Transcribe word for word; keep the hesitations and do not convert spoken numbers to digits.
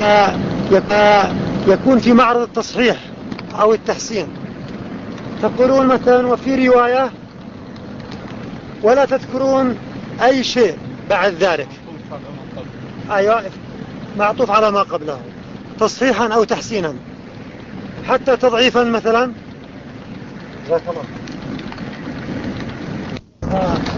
يكون في معرض التصحيح أو التحسين. تقولون مثلا وفي رواية، ولا تذكرون أي شيء بعد ذلك. أيوة، معطوف على ما قبله، تصحيحا أو تحسينا، حتى تضعيفا مثلا. جزاك الله.